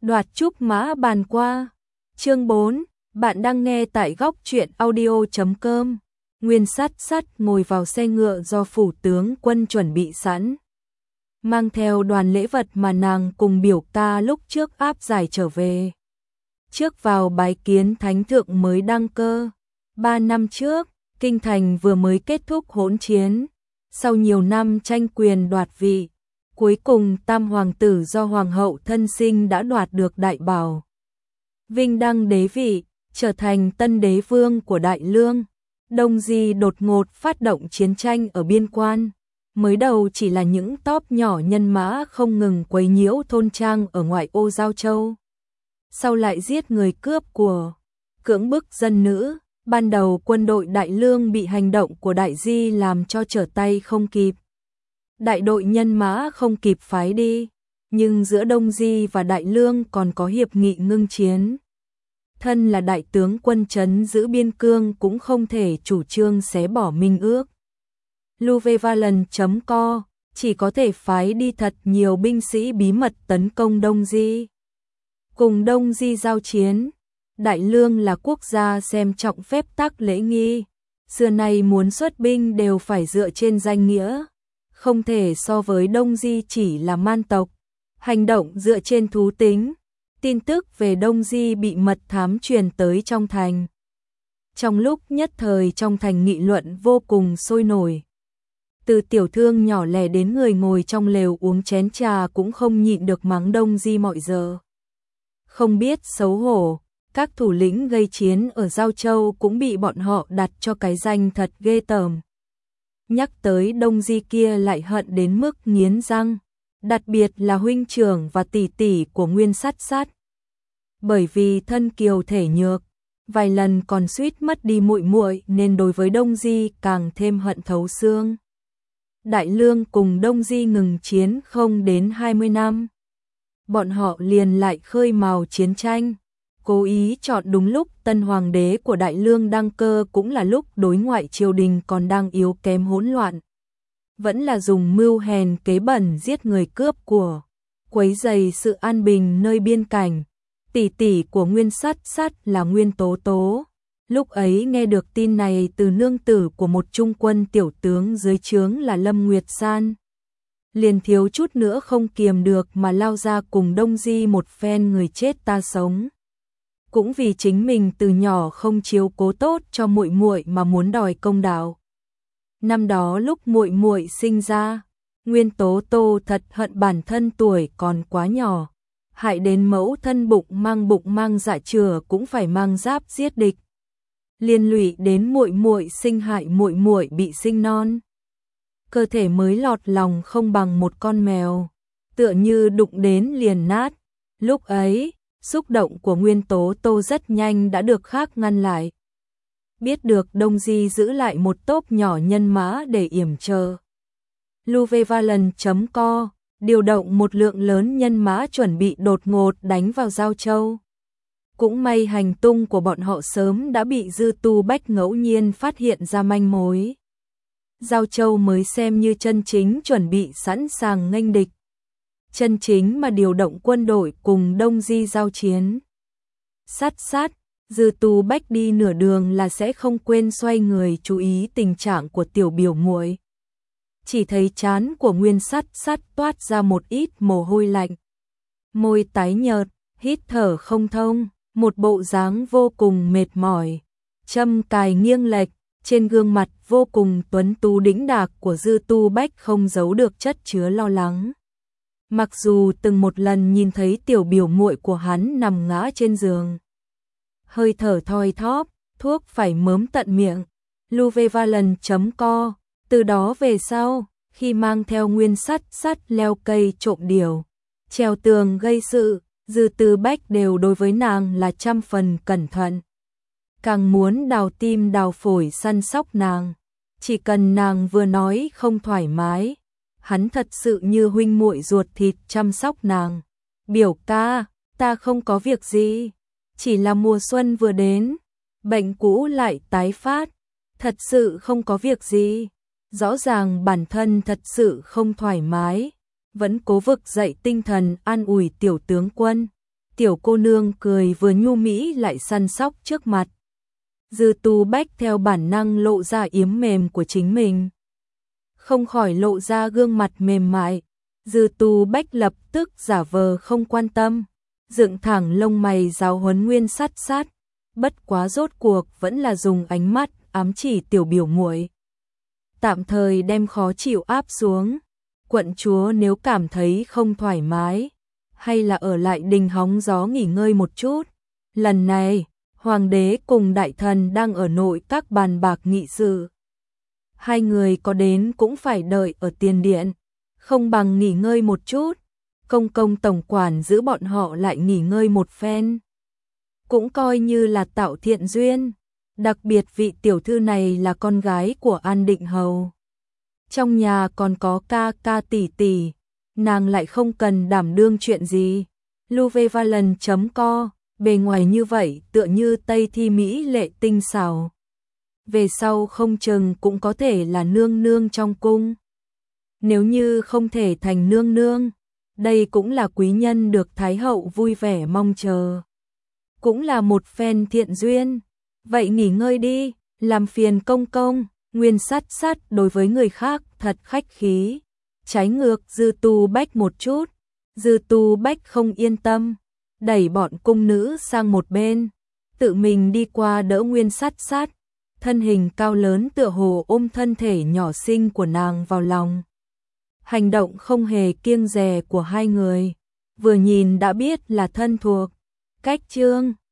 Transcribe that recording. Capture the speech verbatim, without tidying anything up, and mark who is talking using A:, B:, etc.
A: Đoạt trúc mã bàn qua. Chương bốn, bạn đang nghe tại góc truyện audio chấm com. Nguyên Sắt Sắt ngồi vào xe ngựa do phủ tướng quân chuẩn bị sẵn, mang theo đoàn lễ vật mà nàng cùng biểu ca lúc trước áp giải trở về. Trước vào bái kiến thánh thượng mới đăng cơ. Ba năm trước, kinh thành vừa mới kết thúc hỗn chiến. Sau nhiều năm tranh quyền đoạt vị, cuối cùng tam hoàng tử do hoàng hậu thân sinh đã đoạt được đại bảo, vinh đăng đế vị, trở thành tân đế vương của Đại Lương. Đông Di đột ngột phát động chiến tranh ở biên quan. Mới đầu chỉ là những tóp nhỏ nhân mã không ngừng quấy nhiễu thôn trang ở ngoại ô Giao Châu. Sau lại giết người cướp của, cưỡng bức dân nữ. Ban đầu quân đội Đại Lương bị hành động của Đại Di làm cho trở tay không kịp. Đại đội nhân mã không kịp phái đi, nhưng giữa Đông Di và Đại Lương còn có hiệp nghị ngưng chiến. Thân là đại tướng quân trấn giữ biên cương cũng không thể chủ trương xé bỏ minh ước. Luvevalent chấm co chỉ có thể phái đi thật nhiều binh sĩ bí mật tấn công Đông Di. Cùng Đông Di giao chiến, Đại Lương là quốc gia xem trọng phép tắc lễ nghi. Xưa nay muốn xuất binh đều phải dựa trên danh nghĩa, không thể so với Đông Di chỉ là man tộc, hành động dựa trên thú tính. Tin tức về Đông Di bị mật thám truyền tới trong thành. Trong lúc nhất thời trong thành nghị luận vô cùng sôi nổi. Từ tiểu thương nhỏ lẻ đến người ngồi trong lều uống chén trà cũng không nhịn được mắng Đông Di mọi giờ. Không biết xấu hổ, các thủ lĩnh gây chiến ở Giao Châu cũng bị bọn họ đặt cho cái danh thật ghê tởm. Nhắc tới Đông Di kia lại hận đến mức nghiến răng, đặc biệt là huynh trưởng và tỷ tỷ của Nguyên Sắt Sắt. Bởi vì thân kiều thể nhược, vài lần còn suýt mất đi muội muội nên đối với Đông Di càng thêm hận thấu xương. Đại Lương cùng Đông Di ngừng chiến không đến hai mươi năm. Bọn họ liền lại khơi mào chiến tranh, cố ý chọn đúng lúc tân hoàng đế của Đại Lương đăng cơ cũng là lúc đối ngoại triều đình còn đang yếu kém hỗn loạn. Vẫn là dùng mưu hèn kế bẩn giết người cướp của, quấy rầy sự an bình nơi biên cảnh. Tỷ tỷ của Nguyên Sắt Sắt là Nguyên Tố Tố. Lúc ấy nghe được tin này từ nương tử của một trung quân tiểu tướng dưới trướng là Lâm Nguyệt San, liền thiếu chút nữa không kiềm được mà lao ra cùng Đông Di một phen người chết ta sống. Cũng vì chính mình từ nhỏ không chiếu cố tốt cho muội muội mà muốn đòi công đạo. Năm đó lúc muội muội sinh ra, Nguyên Tố Tô thật hận bản thân tuổi còn quá nhỏ, hại đến mẫu thân bụng mang bụng mang dạ chửa cũng phải mang giáp giết địch, liên lụy đến muội muội sinh hại muội muội bị sinh non. Cơ thể mới lọt lòng không bằng một con mèo, tựa như đụng đến liền nát. Lúc ấy, xúc động của Nguyên Tố Tô rất nhanh đã được khác ngăn lại. Biết được Đông Di giữ lại một tốp nhỏ nhân mã để yểm trợ. Luvevalent chấm co điều động một lượng lớn nhân mã chuẩn bị đột ngột đánh vào Giao Châu. Cũng may hành tung của bọn họ sớm đã bị Dư Tu Bách ngẫu nhiên phát hiện ra manh mối. Giao Châu mới xem như chân chính chuẩn bị sẵn sàng nghênh địch. Chân chính mà điều động quân đội cùng Đông Di giao chiến. Sát sát, Dư Tu Bách đi nửa đường là sẽ không quên xoay người chú ý tình trạng của tiểu biểu muội. Chỉ thấy trán của Nguyên Sắt Sắt toát ra một ít mồ hôi lạnh. Môi tái nhợt, hít thở không thông, một bộ dáng vô cùng mệt mỏi. Châm cài nghiêng lệch, trên gương mặt vô cùng tuấn tú đĩnh đạc của Dư Tu Bách không giấu được chất chứa lo lắng. Mặc dù từng một lần nhìn thấy tiểu biểu muội của hắn nằm ngã trên giường, hơi thở thoi thóp, thuốc phải mớm tận miệng. Luvevalent chấm co từ đó về sau, khi mang theo Nguyên Sắt Sắt leo cây trộm điều, trèo tường gây sự, Dư Tu Bách đều đối với nàng là trăm phần cẩn thận. Càng muốn đào tim đào phổi săn sóc nàng, chỉ cần nàng vừa nói không thoải mái, hắn thật sự như huynh muội ruột thịt chăm sóc nàng. Biểu ca, ta không có việc gì, chỉ là mùa xuân vừa đến, bệnh cũ lại tái phát, thật sự không có việc gì. Rõ ràng bản thân thật sự không thoải mái, vẫn cố vực dậy tinh thần an ủi tiểu tướng quân. tiểu cô nương cười vừa nhu mỹ lại săn sóc trước mặt. Dư Tu Bách theo bản năng lộ ra yếm mềm của chính mình. Không khỏi lộ ra gương mặt mềm mại. Dư Tu Bách lập tức giả vờ không quan tâm, dựng thẳng lông mày giáo huấn Nguyên Sát Sát, bất quá rốt cuộc vẫn là dùng ánh mắt ám chỉ tiểu biểu muội. Tạm thời đem khó chịu áp xuống, quận chúa nếu cảm thấy không thoải mái, hay là ở lại đình hóng gió nghỉ ngơi một chút. Lần này, hoàng đế cùng đại thần đang ở nội các bàn bạc nghị sự. Hai người có đến cũng phải đợi ở tiền điện, không bằng nghỉ ngơi một chút, công công tổng quản giữ bọn họ lại nghỉ ngơi một phen. Cũng coi như là tạo thiện duyên, đặc biệt vị tiểu thư này là con gái của An Định Hầu. Trong nhà còn có ca ca tỷ tỷ, nàng lại không cần đảm đương chuyện gì. Luvevalon chấm co, bề ngoài như vậy tựa như Tây Thi Mỹ lệ tinh xảo. Về sau không chừng cũng có thể là nương nương trong cung. Nếu như không thể thành nương nương, đây cũng là quý nhân được Thái hậu vui vẻ mong chờ. Cũng là một phen thiện duyên. Vậy nghỉ ngơi đi, làm phiền công công. Nguyên Sát Sát đối với người khác thật khách khí. Trái ngược Dư Tu Bách một chút. Dư Tu Bách không yên tâm, đẩy bọn cung nữ sang một bên, tự mình đi qua đỡ Nguyên Sát Sát, thân hình cao lớn tựa hồ ôm thân thể nhỏ xinh của nàng vào lòng. Hành động không hề kiêng dè của hai người, vừa nhìn đã biết là thân thuộc. Cách chương